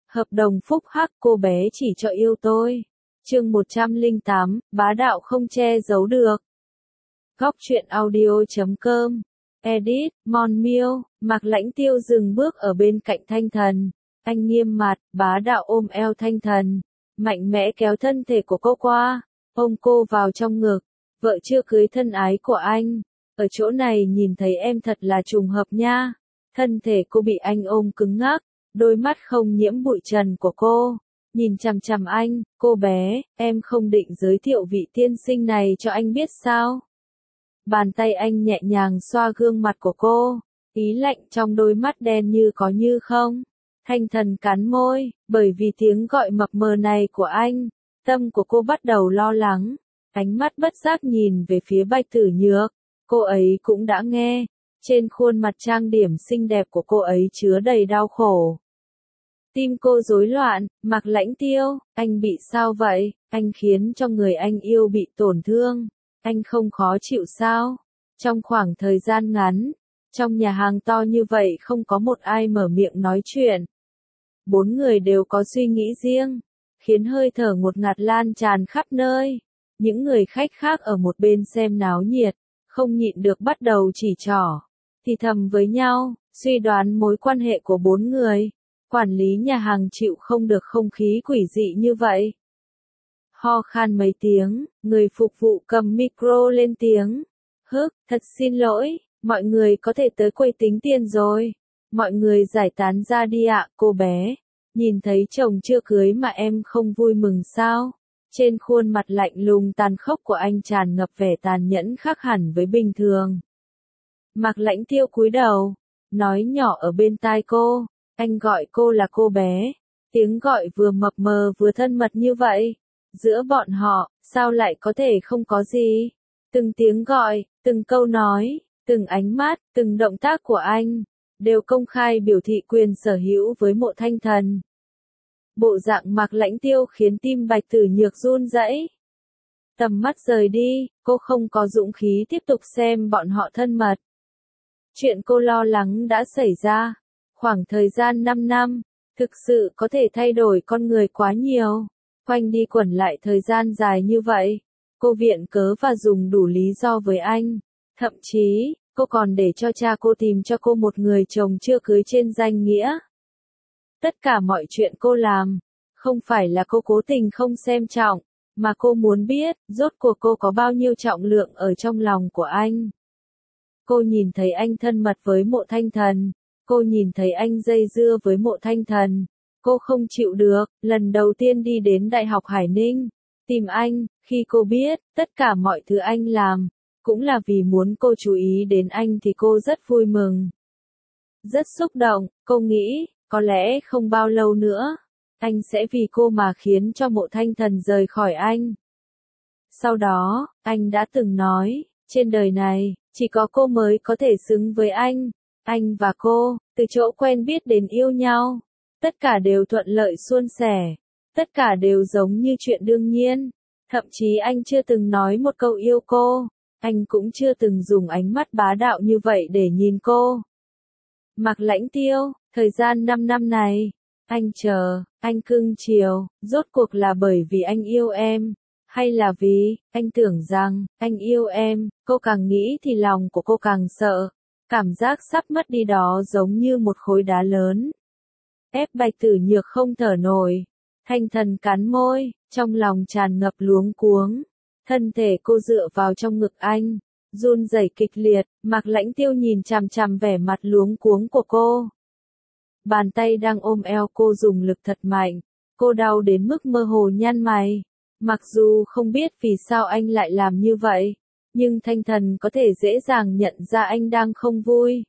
Hợp đồng phúc hắc, cô bé chỉ cho yêu tôi. Chương 108, bá đạo không che giấu được. Góc truyện audio.com. Edit, Mon Miêu. Mạc Lãnh Tiêu dừng bước ở bên cạnh Thanh Thần. Anh nghiêm mặt, bá đạo ôm eo Thanh Thần, mạnh mẽ kéo thân thể của cô qua, ôm cô vào trong ngực. Vợ chưa cưới thân ái của anh, ở chỗ này nhìn thấy em thật là trùng hợp nha. Thân thể cô bị anh ôm cứng ngắc, đôi mắt không nhiễm bụi trần của cô nhìn chằm chằm anh. Cô bé, em không định giới thiệu vị tiên sinh này cho anh biết sao? Bàn tay anh nhẹ nhàng xoa gương mặt của cô, ý lạnh trong đôi mắt đen như có như không. Thanh Thần cắn môi, bởi vì tiếng gọi mập mờ này của anh, tâm của cô bắt đầu lo lắng. Ánh mắt bất giác nhìn về phía Bạch Tử Nhược, cô ấy cũng đã nghe. Trên khuôn mặt trang điểm xinh đẹp của cô ấy chứa đầy đau khổ. Tim cô rối loạn. Mạc Lãnh Tiêu, anh bị sao vậy? Anh khiến cho người anh yêu bị tổn thương. Anh không khó chịu sao? Trong khoảng thời gian ngắn, trong nhà hàng to như vậy không có một ai mở miệng nói chuyện. Bốn người đều có suy nghĩ riêng, khiến hơi thở ngột ngạt lan tràn khắp nơi. Những người khách khác ở một bên xem náo nhiệt, không nhịn được bắt đầu chỉ trỏ, thì thầm với nhau, suy đoán mối quan hệ của bốn người. Quản lý nhà hàng chịu không được không khí quỷ dị như vậy. Ho khan mấy tiếng, người phục vụ cầm micro lên tiếng. Thật xin lỗi, mọi người có thể tới quầy tính tiền rồi. Mọi người giải tán ra đi ạ. Cô bé, nhìn thấy chồng chưa cưới mà em không vui mừng sao? Trên khuôn mặt lạnh lùng tàn khốc của anh tràn ngập vẻ tàn nhẫn khác hẳn với bình thường. Mạc Lãnh Tiêu cúi đầu, nói nhỏ ở bên tai cô, anh gọi cô là cô bé. Tiếng gọi vừa mập mờ vừa thân mật như vậy. Giữa bọn họ, sao lại có thể không có gì? Từng tiếng gọi, từng câu nói, từng ánh mắt, từng động tác của anh, đều công khai biểu thị quyền sở hữu với Mộ Thanh Thần. Bộ dạng Mạc Lãnh Tiêu khiến tim Bạch Tử Nhược run rẩy. Tầm mắt rời đi, cô không có dũng khí tiếp tục xem bọn họ thân mật. Chuyện cô lo lắng đã xảy ra. Khoảng thời gian 5 năm, thực sự có thể thay đổi con người quá nhiều. Quanh đi quẩn lại thời gian dài như vậy, cô viện cớ và dùng đủ lý do với anh. Thậm chí, cô còn để cho cha cô tìm cho cô một người chồng chưa cưới trên danh nghĩa. Tất cả mọi chuyện cô làm, không phải là cô cố tình không xem trọng, mà cô muốn biết, rốt cuộc cô có bao nhiêu trọng lượng ở trong lòng của anh. Cô nhìn thấy anh thân mật với Mộ Thanh Thần, cô nhìn thấy anh dây dưa với Mộ Thanh Thần. Cô không chịu được, lần đầu tiên đi đến Đại học Hải Ninh, tìm anh, khi cô biết, tất cả mọi thứ anh làm, cũng là vì muốn cô chú ý đến anh thì cô rất vui mừng. Rất xúc động, cô nghĩ, có lẽ không bao lâu nữa, anh sẽ vì cô mà khiến cho Mộ Thanh Thần rời khỏi anh. Sau đó, anh đã từng nói, trên đời này, chỉ có cô mới có thể xứng với anh. Anh và cô, từ chỗ quen biết đến yêu nhau. Tất cả đều thuận lợi suôn sẻ, tất cả đều giống như chuyện đương nhiên. Thậm chí anh chưa từng nói một câu yêu cô, anh cũng chưa từng dùng ánh mắt bá đạo như vậy để nhìn cô. Mạc Lãnh Tiêu, thời gian 5 năm này, anh chờ, anh cưng chiều, rốt cuộc là bởi vì anh yêu em, hay là vì, anh tưởng rằng, anh yêu em. Cô càng nghĩ thì lòng của cô càng sợ, cảm giác sắp mất đi đó giống như một khối đá lớn. Ép Bạch Tử Nhược không thở nổi. Thanh Thần cắn môi, trong lòng tràn ngập luống cuống. Thân thể cô dựa vào trong ngực anh, run rẩy kịch liệt. Mạc Lãnh Tiêu nhìn chằm chằm vẻ mặt luống cuống của cô. Bàn tay đang ôm eo cô dùng lực thật mạnh, cô đau đến mức mơ hồ nhăn mày. Mặc dù không biết vì sao anh lại làm như vậy, nhưng Thanh Thần có thể dễ dàng nhận ra anh đang không vui.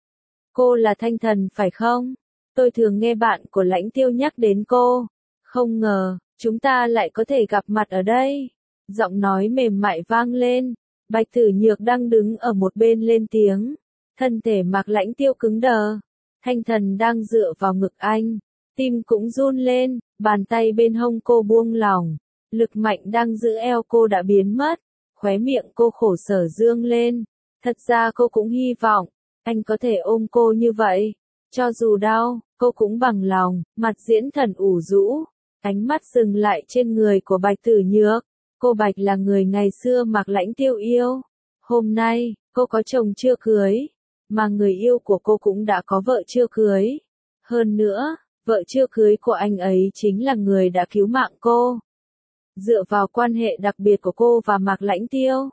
Cô là Thanh Thần phải không? Tôi thường nghe bạn của Lãnh Tiêu nhắc đến cô. Không ngờ, chúng ta lại có thể gặp mặt ở đây. Giọng nói mềm mại vang lên. Bạch Tử Nhược đang đứng ở một bên lên tiếng. Thân thể Mạc Lãnh Tiêu cứng đờ. Thanh Thần đang dựa vào ngực anh. Tim cũng run lên, bàn tay bên hông cô buông lỏng. Lực mạnh đang giữ eo cô đã biến mất. Khóe miệng cô khổ sở dương lên. Thật ra cô cũng hy vọng, anh có thể ôm cô như vậy. Cho dù đau, cô cũng bằng lòng, mặt Diễn Thần ủ rũ, ánh mắt dừng lại trên người của Bạch Tử Nhược. Cô Bạch là người ngày xưa Mạc Lãnh Tiêu yêu. Hôm nay, cô có chồng chưa cưới, mà người yêu của cô cũng đã có vợ chưa cưới. Hơn nữa, vợ chưa cưới của anh ấy chính là người đã cứu mạng cô. Dựa vào quan hệ đặc biệt của cô và Mạc Lãnh Tiêu,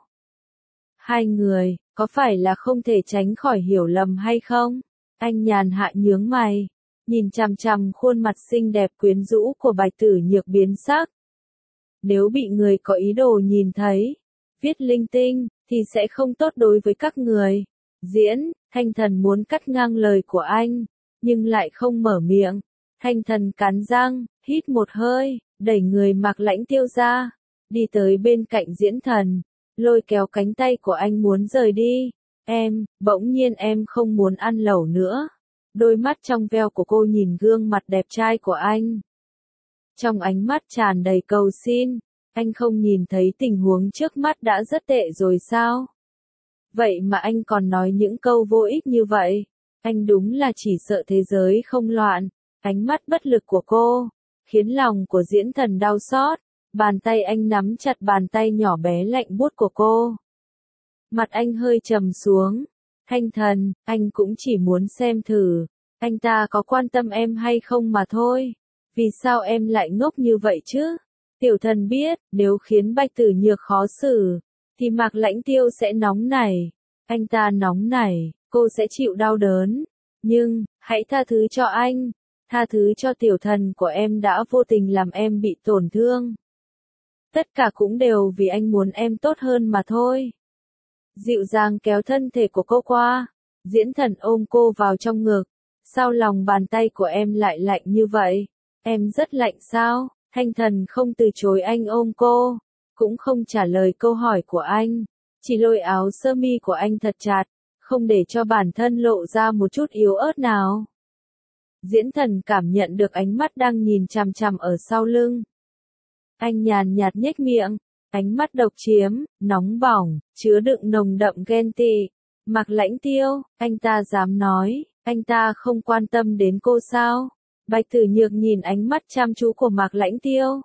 hai người, có phải là không thể tránh khỏi hiểu lầm hay không? Anh nhàn hạ nhướng mày, nhìn chằm chằm khuôn mặt xinh đẹp quyến rũ của Bạch Tử Nhược biến sắc. Nếu bị người có ý đồ nhìn thấy, viết linh tinh, thì sẽ không tốt đối với các người. Thanh Thần muốn cắt ngang lời của anh, nhưng lại không mở miệng. Thanh Thần cắn răng, hít một hơi, đẩy người Mạc Lãnh Tiêu ra, đi tới bên cạnh Diễn Thần, lôi kéo cánh tay của anh muốn rời đi. Bỗng nhiên em không muốn ăn lẩu nữa. Đôi mắt trong veo của cô nhìn gương mặt đẹp trai của anh. Trong ánh mắt tràn đầy cầu xin, anh không nhìn thấy tình huống trước mắt đã rất tệ rồi sao? Vậy mà anh còn nói những câu vô ích như vậy. Anh đúng là chỉ sợ thế giới không loạn. Ánh mắt bất lực của cô, khiến lòng của Diễn Thần đau xót. Bàn tay anh nắm chặt bàn tay nhỏ bé lạnh buốt của cô. Mặt anh hơi trầm xuống. Thanh Thần, anh cũng chỉ muốn xem thử, anh ta có quan tâm em hay không mà thôi. Vì sao em lại ngốc như vậy chứ? Tiểu Thần biết, nếu khiến Bạch Tử Nhược khó xử, thì Mạc Lãnh Tiêu sẽ nóng nảy. Anh ta nóng nảy, cô sẽ chịu đau đớn. Nhưng, hãy tha thứ cho anh. Tha thứ cho Tiểu Thần của em đã vô tình làm em bị tổn thương. Tất cả cũng đều vì anh muốn em tốt hơn mà thôi. Dịu dàng kéo thân thể của cô qua. Diễn Thần ôm cô vào trong ngực. Sao lòng bàn tay của em lại lạnh như vậy? Em rất lạnh sao? Thanh Thần không từ chối anh ôm cô, cũng không trả lời câu hỏi của anh, chỉ lôi áo sơ mi của anh thật chặt, không để cho bản thân lộ ra một chút yếu ớt nào. Diễn Thần cảm nhận được ánh mắt đang nhìn chằm chằm ở sau lưng. Anh nhàn nhạt nhếch miệng, ánh mắt độc chiếm, nóng bỏng, chứa đựng nồng đậm ghen tị. Mạc Lãnh Tiêu, anh ta dám nói, anh ta không quan tâm đến cô sao? Bạch Tử Nhược nhìn ánh mắt chăm chú của Mạc Lãnh Tiêu.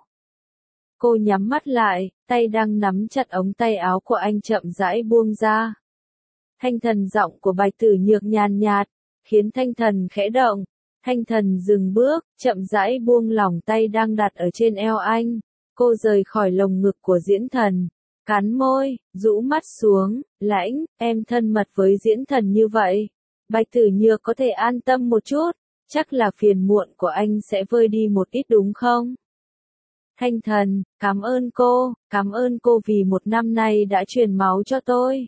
Cô nhắm mắt lại, tay đang nắm chặt ống tay áo của anh chậm rãi buông ra. Thanh Thần giọng của Bạch Tử Nhược nhàn nhạt, khiến Thanh Thần khẽ động. Thanh Thần dừng bước, chậm rãi buông lỏng tay đang đặt ở trên eo anh. Cô rời khỏi lồng ngực của Diễn Thần, cắn môi, rũ mắt xuống, Lãnh, em thân mật với Diễn Thần như vậy. Bạch Tử Nhược có thể an tâm một chút, chắc là phiền muộn của anh sẽ vơi đi một ít đúng không? Thanh Thần, cảm ơn cô vì một năm nay đã truyền máu cho tôi.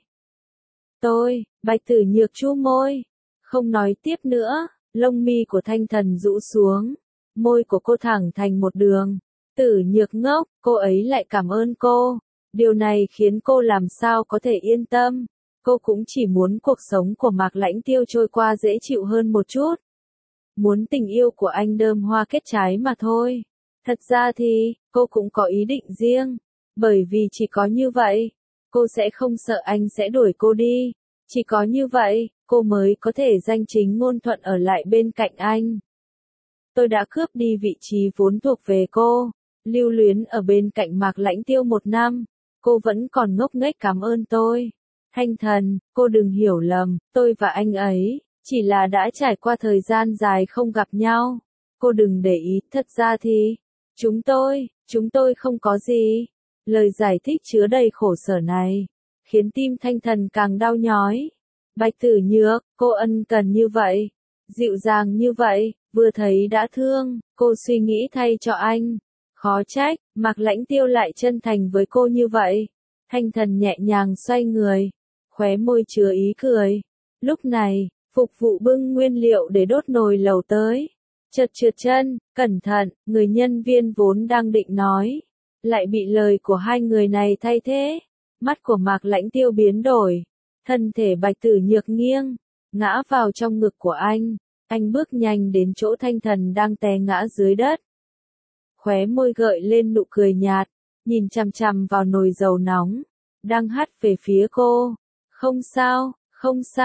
Bạch Tử Nhược chu môi, không nói tiếp nữa, lông mi của Thanh Thần rũ xuống, môi của cô thẳng thành một đường. Tử Nhược ngốc, cô ấy lại cảm ơn cô. Điều này khiến cô làm sao có thể yên tâm. Cô cũng chỉ muốn cuộc sống của Mạc Lãnh Tiêu trôi qua dễ chịu hơn một chút. Muốn tình yêu của anh đơm hoa kết trái mà thôi. Thật ra thì, cô cũng có ý định riêng. Bởi vì chỉ có như vậy, cô sẽ không sợ anh sẽ đuổi cô đi. Chỉ có như vậy, cô mới có thể danh chính ngôn thuận ở lại bên cạnh anh. Tôi đã cướp đi vị trí vốn thuộc về cô. Lưu luyến ở bên cạnh Mạc Lãnh Tiêu một năm. Cô vẫn còn ngốc nghếch cảm ơn tôi. Thanh Thần, cô đừng hiểu lầm, tôi và anh ấy chỉ là đã trải qua thời gian dài không gặp nhau. Cô đừng để ý, thật ra thì chúng tôi không có gì. Lời giải thích chứa đầy khổ sở này khiến tim Thanh Thần càng đau nhói. Bạch Tử Nhược, cô ân cần như vậy, dịu dàng như vậy, vừa thấy đã thương, cô suy nghĩ thay cho anh. Khó trách, Mạc Lãnh Tiêu lại chân thành với cô như vậy. Thanh Thần nhẹ nhàng xoay người, khóe môi chứa ý cười. Lúc này, phục vụ bưng nguyên liệu để đốt nồi lẩu tới. Chợt trượt chân, cẩn thận, người nhân viên vốn đang định nói, lại bị lời của hai người này thay thế. Mắt của Mạc Lãnh Tiêu biến đổi, thân thể Bạch Tử Nhược nghiêng, ngã vào trong ngực của anh. Anh bước nhanh đến chỗ Thanh Thần đang té ngã dưới đất. Khóe môi gợi lên nụ cười nhạt, nhìn chằm chằm vào nồi dầu nóng, đang hắt về phía cô. Không sao,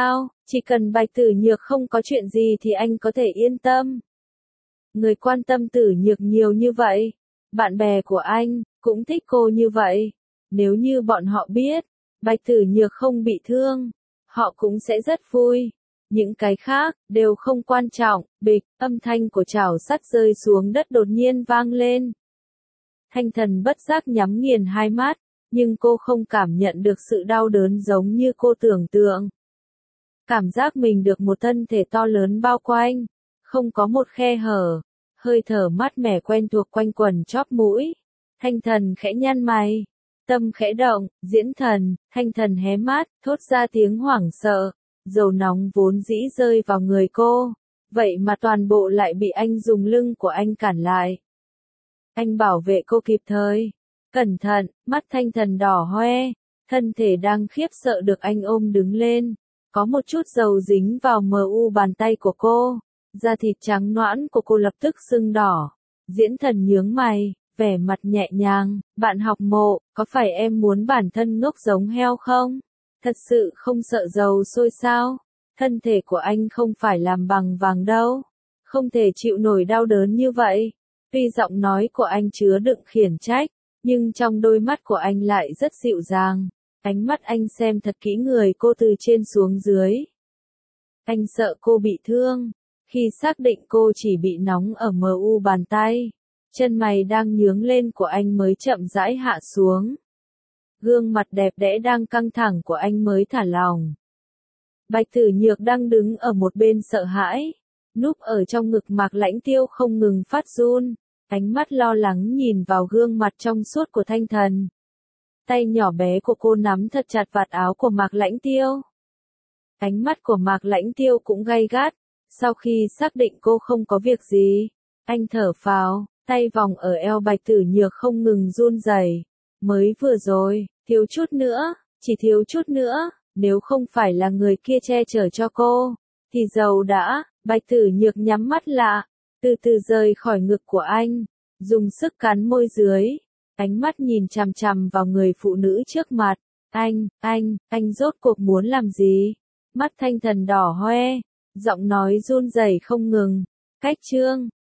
Chỉ cần Bạch Tử Nhược không có chuyện gì thì anh có thể yên tâm. Người quan tâm Tử Nhược nhiều như vậy. Bạn bè của anh, cũng thích cô như vậy. Nếu như bọn họ biết, Bạch Tử Nhược không bị thương, họ cũng sẽ rất vui. Những cái khác, đều không quan trọng. Bịch, âm thanh của chảo sắt rơi xuống đất đột nhiên vang lên. Thanh Thần bất giác nhắm nghiền hai mắt, nhưng cô không cảm nhận được sự đau đớn giống như cô tưởng tượng. Cảm giác mình được một thân thể to lớn bao quanh, không có một khe hở, hơi thở mát mẻ quen thuộc quanh quẩn chóp mũi. Thanh Thần khẽ nhăn mày, tâm khẽ động, diễn thần, Thanh Thần hé mắt, thốt ra tiếng hoảng sợ, dầu nóng vốn dĩ rơi vào người cô, vậy mà toàn bộ lại bị anh dùng lưng của anh cản lại. Anh bảo vệ cô kịp thời. Cẩn thận, mắt Thanh Thần đỏ hoe, thân thể đang khiếp sợ được anh ôm đứng lên. Có một chút dầu dính vào mờ u bàn tay của cô. Da thịt trắng nõn của cô lập tức sưng đỏ. Diễn Thần nhướng mày, vẻ mặt nhẹ nhàng. Bạn học Mộ, có phải em muốn bản thân ngốc giống heo không? Thật sự không sợ dầu sôi sao? Thân thể của anh không phải làm bằng vàng đâu. Không thể chịu nổi đau đớn như vậy. Tuy giọng nói của anh chứa đựng khiển trách, nhưng trong đôi mắt của anh lại rất dịu dàng. Ánh mắt anh xem thật kỹ người cô từ trên xuống dưới. Anh sợ cô bị thương. Khi xác định cô chỉ bị nóng ở mu bàn tay, chân mày đang nhướng lên của anh mới chậm rãi hạ xuống. Gương mặt đẹp đẽ đang căng thẳng của anh mới thả lỏng. Bạch Tử Nhược đang đứng ở một bên sợ hãi, núp ở trong ngực Mạc Lãnh Tiêu không ngừng phát run, ánh mắt lo lắng nhìn vào gương mặt trong suốt của Thanh Thần. Tay nhỏ bé của cô nắm thật chặt vạt áo của Mạc Lãnh Tiêu. Ánh mắt của Mạc Lãnh Tiêu cũng gay gắt, sau khi xác định cô không có việc gì, anh thở phào, tay vòng ở eo Bạch Tử Nhược không ngừng run rẩy. Mới vừa rồi, thiếu chút nữa, chỉ thiếu chút nữa, nếu không phải là người kia che chở cho cô, thì dầu đã. Bạch Tử Nhược nhắm mắt lại, từ từ rời khỏi ngực của anh, dùng sức cắn môi dưới, ánh mắt nhìn chằm chằm vào người phụ nữ trước mặt. Anh rốt cuộc muốn làm gì? Mắt Thanh Thần đỏ hoe, giọng nói run rẩy không ngừng. Cách chương